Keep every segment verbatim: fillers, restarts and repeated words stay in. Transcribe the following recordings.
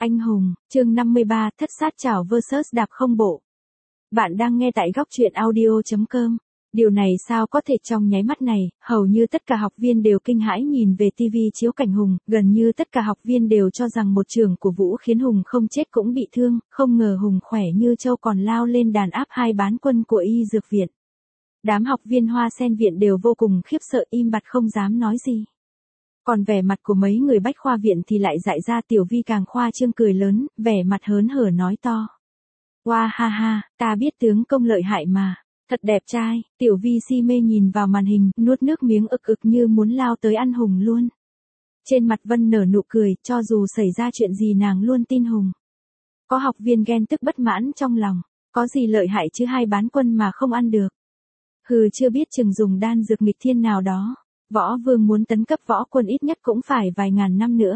Anh hùng, chương năm mươi ba, thất sát chảo versus đạp không bộ. Bạn đang nghe tại góc truyện audio chấm com. Điều này sao có thể? Trong nháy mắt này, hầu như tất cả học viên đều kinh hãi nhìn về tivi chiếu cảnh Hùng, gần như tất cả học viên đều cho rằng một trường của Vũ khiến Hùng không chết cũng bị thương, không ngờ Hùng khỏe như trâu còn lao lên đàn áp hai bán quân của y dược viện. Đám học viên Hoa Sen viện đều vô cùng khiếp sợ, im bặt không dám nói gì. Còn vẻ mặt của mấy người Bách Khoa viện thì lại dại ra. Tiểu Vi càng khoa trương cười lớn, vẻ mặt hớn hở nói to. Wow ha ha, ta biết tướng công lợi hại mà, thật đẹp trai. Tiểu Vi si mê nhìn vào màn hình, nuốt nước miếng ực ực như muốn lao tới ăn Hùng luôn. Trên mặt Vân nở nụ cười, cho dù xảy ra chuyện gì nàng luôn tin Hùng. Có học viên ghen tức bất mãn trong lòng, có gì lợi hại chứ hai bán quân mà không ăn được. Hừ, chưa biết chừng dùng đan dược nghịch thiên nào đó. Võ Vương muốn tấn cấp võ quân ít nhất cũng phải vài ngàn năm nữa.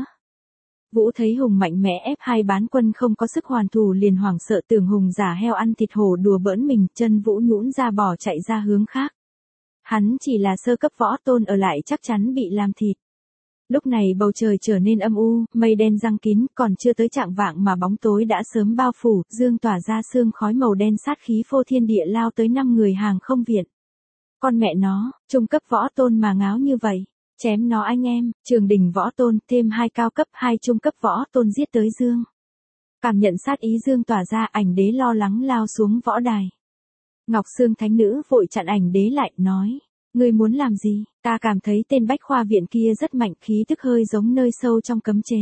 Vũ thấy Hùng mạnh mẽ ép hai bán quân không có sức hoàn thủ liền hoảng sợ, tưởng Hùng giả heo ăn thịt hổ đùa bỡn mình, chân Vũ nhũn ra bỏ chạy ra hướng khác. Hắn chỉ là sơ cấp võ tôn ở lại chắc chắn bị làm thịt. Lúc này bầu trời trở nên âm u, mây đen giăng kín, còn chưa tới chạng vạng mà bóng tối đã sớm bao phủ, dương tỏa ra sương khói màu đen sát khí phô thiên địa lao tới năm người hàng không viện. Con mẹ nó, trung cấp võ tôn mà ngáo như vậy, chém nó anh em. Trường đỉnh võ tôn, thêm hai cao cấp, hai trung cấp võ tôn giết tới dương. Cảm nhận sát ý dương tỏa ra, ảnh đế lo lắng lao xuống võ đài. Ngọc Sương thánh nữ vội chặn ảnh đế lại, nói, ngươi muốn làm gì? Ta cảm thấy tên Bách Khoa viện kia rất mạnh, khí tức hơi giống nơi sâu trong cấm chế.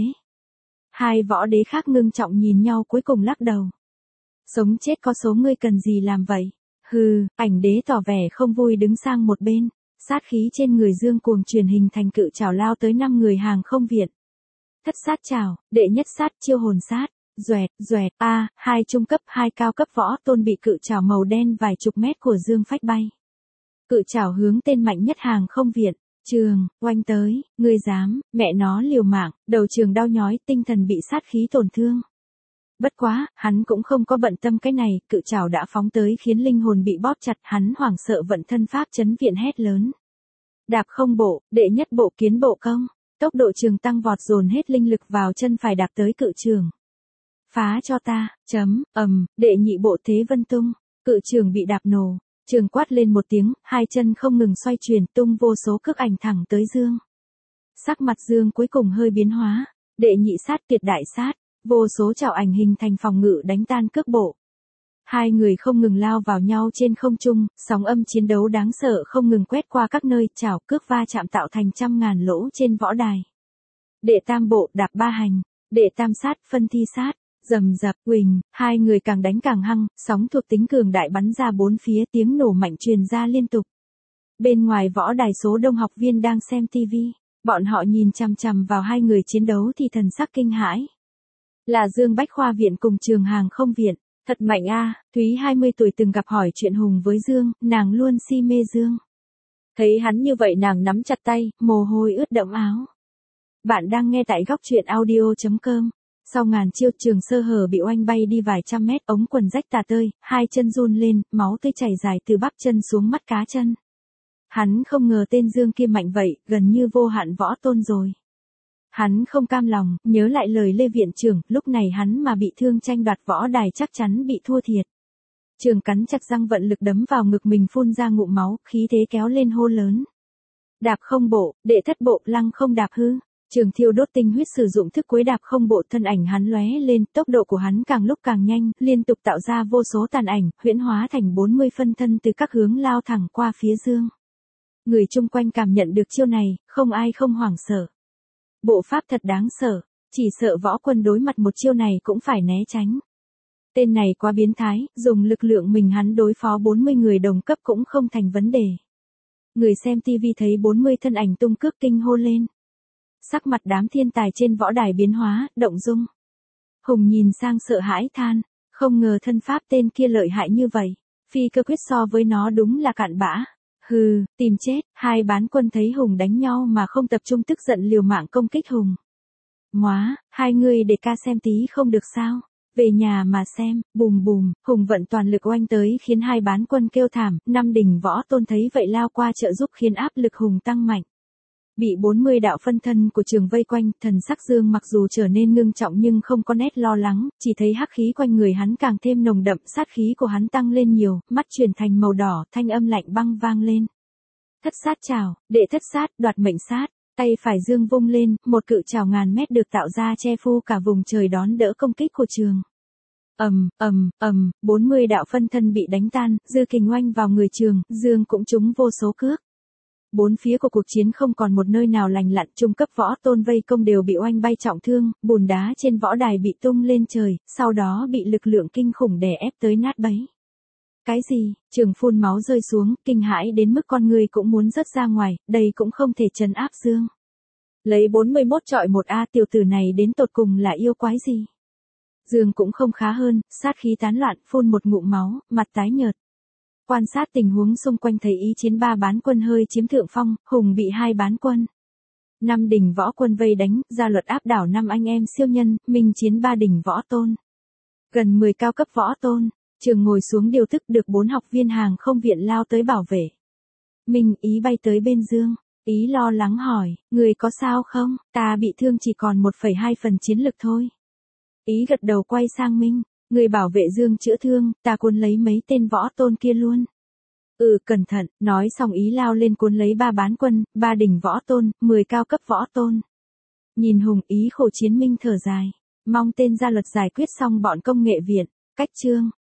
Hai võ đế khác ngưng trọng nhìn nhau cuối cùng lắc đầu. Sống chết có số, ngươi cần gì làm vậy? Hừ, ảnh đế tỏ vẻ không vui đứng sang một bên, sát khí trên người dương cuồng truyền hình thành cự trảo lao tới năm người hàng không viện. Thất sát trảo, đệ nhất sát, chiêu hồn sát, doẹt, doẹt, a, hai trung cấp, hai cao cấp võ tôn bị cự trảo màu đen vài chục mét của dương phách bay. Cự trảo hướng tên mạnh nhất hàng không viện, Trường, oanh tới, ngươi dám, mẹ nó liều mạng, đầu Trường đau nhói, tinh thần bị sát khí tổn thương. Bất quá, hắn cũng không có bận tâm cái này, cự trảo đã phóng tới khiến linh hồn bị bóp chặt, hắn hoảng sợ vận thân pháp chấn viện hét lớn. Đạp không bộ, đệ nhất bộ kiến bộ công, tốc độ Trường tăng vọt, dồn hết linh lực vào chân phải đạp tới cự trường. Phá cho ta, chấm, ầm, đệ nhị bộ thế vân tung, cự trường bị đạp nổ, Trường quát lên một tiếng, hai chân không ngừng xoay chuyển, tung vô số cước ảnh thẳng tới dương. Sắc mặt dương cuối cùng hơi biến hóa, đệ nhị sát, tuyệt đại sát. Vô số chảo ảnh hình thành phòng ngự đánh tan cước bộ. Hai người không ngừng lao vào nhau trên không trung, sóng âm chiến đấu đáng sợ không ngừng quét qua các nơi, chảo cước va chạm tạo thành trăm ngàn lỗ trên võ đài. Đệ tam bộ, đạp ba hành, đệ tam sát, phân thi sát, rầm rập, huỳnh, hai người càng đánh càng hăng, sóng thuộc tính cường đại bắn ra bốn phía, tiếng nổ mạnh truyền ra liên tục. Bên ngoài võ đài số đông học viên đang xem tivi, bọn họ nhìn chằm chằm vào hai người chiến đấu thì thần sắc kinh hãi. Là Dương Bách Khoa viện cùng Trường hàng không viện, thật mạnh a. Thúy hai mươi tuổi từng gặp hỏi chuyện Hùng với Dương, nàng luôn si mê Dương. Thấy hắn như vậy nàng nắm chặt tay, mồ hôi ướt đẫm áo. Bạn đang nghe tại góc truyện audio chấm com. Sau ngàn chiêu, Trường sơ hở bị oanh bay đi vài trăm mét, ống quần rách tả tơi, hai chân run lên, máu tươi chảy dài từ bắp chân xuống mắt cá chân. Hắn không ngờ tên Dương kia mạnh vậy, gần như vô hạn võ tôn rồi. Hắn không cam lòng, nhớ lại lời Lê viện trưởng, lúc này hắn mà bị thương tranh đoạt võ đài chắc chắn bị thua thiệt. Trường cắn chặt răng vận lực đấm vào ngực mình, phun ra ngụm máu, khí thế kéo lên hô lớn. Đạp không bộ, đệ thất bộ, lăng không đạp hư. Trường thiêu đốt tinh huyết sử dụng thức cuối đạp không bộ, thân ảnh hắn lóe lên, tốc độ của hắn càng lúc càng nhanh, liên tục tạo ra vô số tàn ảnh, huyễn hóa thành bốn mươi phân thân từ các hướng lao thẳng qua phía Dương. Người chung quanh cảm nhận được chiêu này, không ai không hoảng sợ. Bộ pháp thật đáng sợ, chỉ sợ võ quân đối mặt một chiêu này cũng phải né tránh. Tên này quá biến thái, dùng lực lượng mình hắn đối phó bốn mươi người đồng cấp cũng không thành vấn đề. Người xem tivi thấy bốn mươi thân ảnh tung cước kinh hô lên. Sắc mặt đám thiên tài trên võ đài biến hóa, động dung. Hùng nhìn sang sợ hãi than, không ngờ thân pháp tên kia lợi hại như vậy, phi cơ quyết so với nó đúng là cặn bã. Hừ, tìm chết. Hai bán quân thấy Hùng đánh nhau mà không tập trung, tức giận liều mạng công kích Hùng. Móa, hai người để ca xem tí không được sao? Về nhà mà xem. Bùm bùm, Hùng vận toàn lực oanh tới khiến hai bán quân kêu thảm, năm đỉnh võ tôn thấy vậy lao qua trợ giúp khiến áp lực Hùng tăng mạnh. Bị bốn mươi đạo phân thân của trường vây quanh, thần sắc Dương mặc dù trở nên ngưng trọng nhưng không có nét lo lắng, chỉ thấy hắc khí quanh người hắn càng thêm nồng đậm, sát khí của hắn tăng lên nhiều, mắt chuyển thành màu đỏ, thanh âm lạnh băng vang lên. Thất sát trảo, đệ thất sát, đoạt mệnh sát. Tay phải Dương vung lên, một cự trảo ngàn mét được tạo ra che phủ cả vùng trời đón đỡ công kích của trường. Ầm, ầm, ầm, bốn mươi đạo phân thân bị đánh tan, dư kình oanh vào người trường, Dương cũng trúng vô số cước. Bốn phía của cuộc chiến không còn một nơi nào lành lặn, trung cấp võ tôn vây công đều bị oanh bay trọng thương, bùn đá trên võ đài bị tung lên trời, sau đó bị lực lượng kinh khủng đè ép tới nát bấy. Cái gì? Trường phun máu rơi xuống, kinh hãi đến mức con người cũng muốn rớt ra ngoài, đây cũng không thể trấn áp Dương. Lấy bốn mươi mốt trọi một a, tiểu tử này đến tột cùng là yêu quái gì? Dương cũng không khá hơn, sát khí tán loạn, phun một ngụm máu, mặt tái nhợt. Quan sát tình huống xung quanh thấy ý chiến ba bán quân hơi chiếm thượng phong, Hùng bị hai bán quân. Năm đỉnh võ quân vây đánh, ra luật áp đảo năm anh em siêu nhân, minh chiến ba đỉnh võ tôn. Gần mười cao cấp võ tôn, Trường ngồi xuống điều tức được bốn học viên hàng không viện lao tới bảo vệ. Minh Ý bay tới bên Dương, Ý lo lắng hỏi, người có sao không, ta bị thương chỉ còn một phẩy hai phần chiến lực thôi. Ý gật đầu quay sang Minh, người bảo vệ Dương chữa thương, ta cuốn lấy mấy tên võ tôn kia luôn. Ừ, cẩn thận, nói xong Ý lao lên cuốn lấy ba bán quân, ba đỉnh võ tôn, mười cao cấp võ tôn. Nhìn Hùng Ý khổ chiến, Minh thở dài, mong tên gia luật giải quyết xong bọn công nghệ viện. Cách chương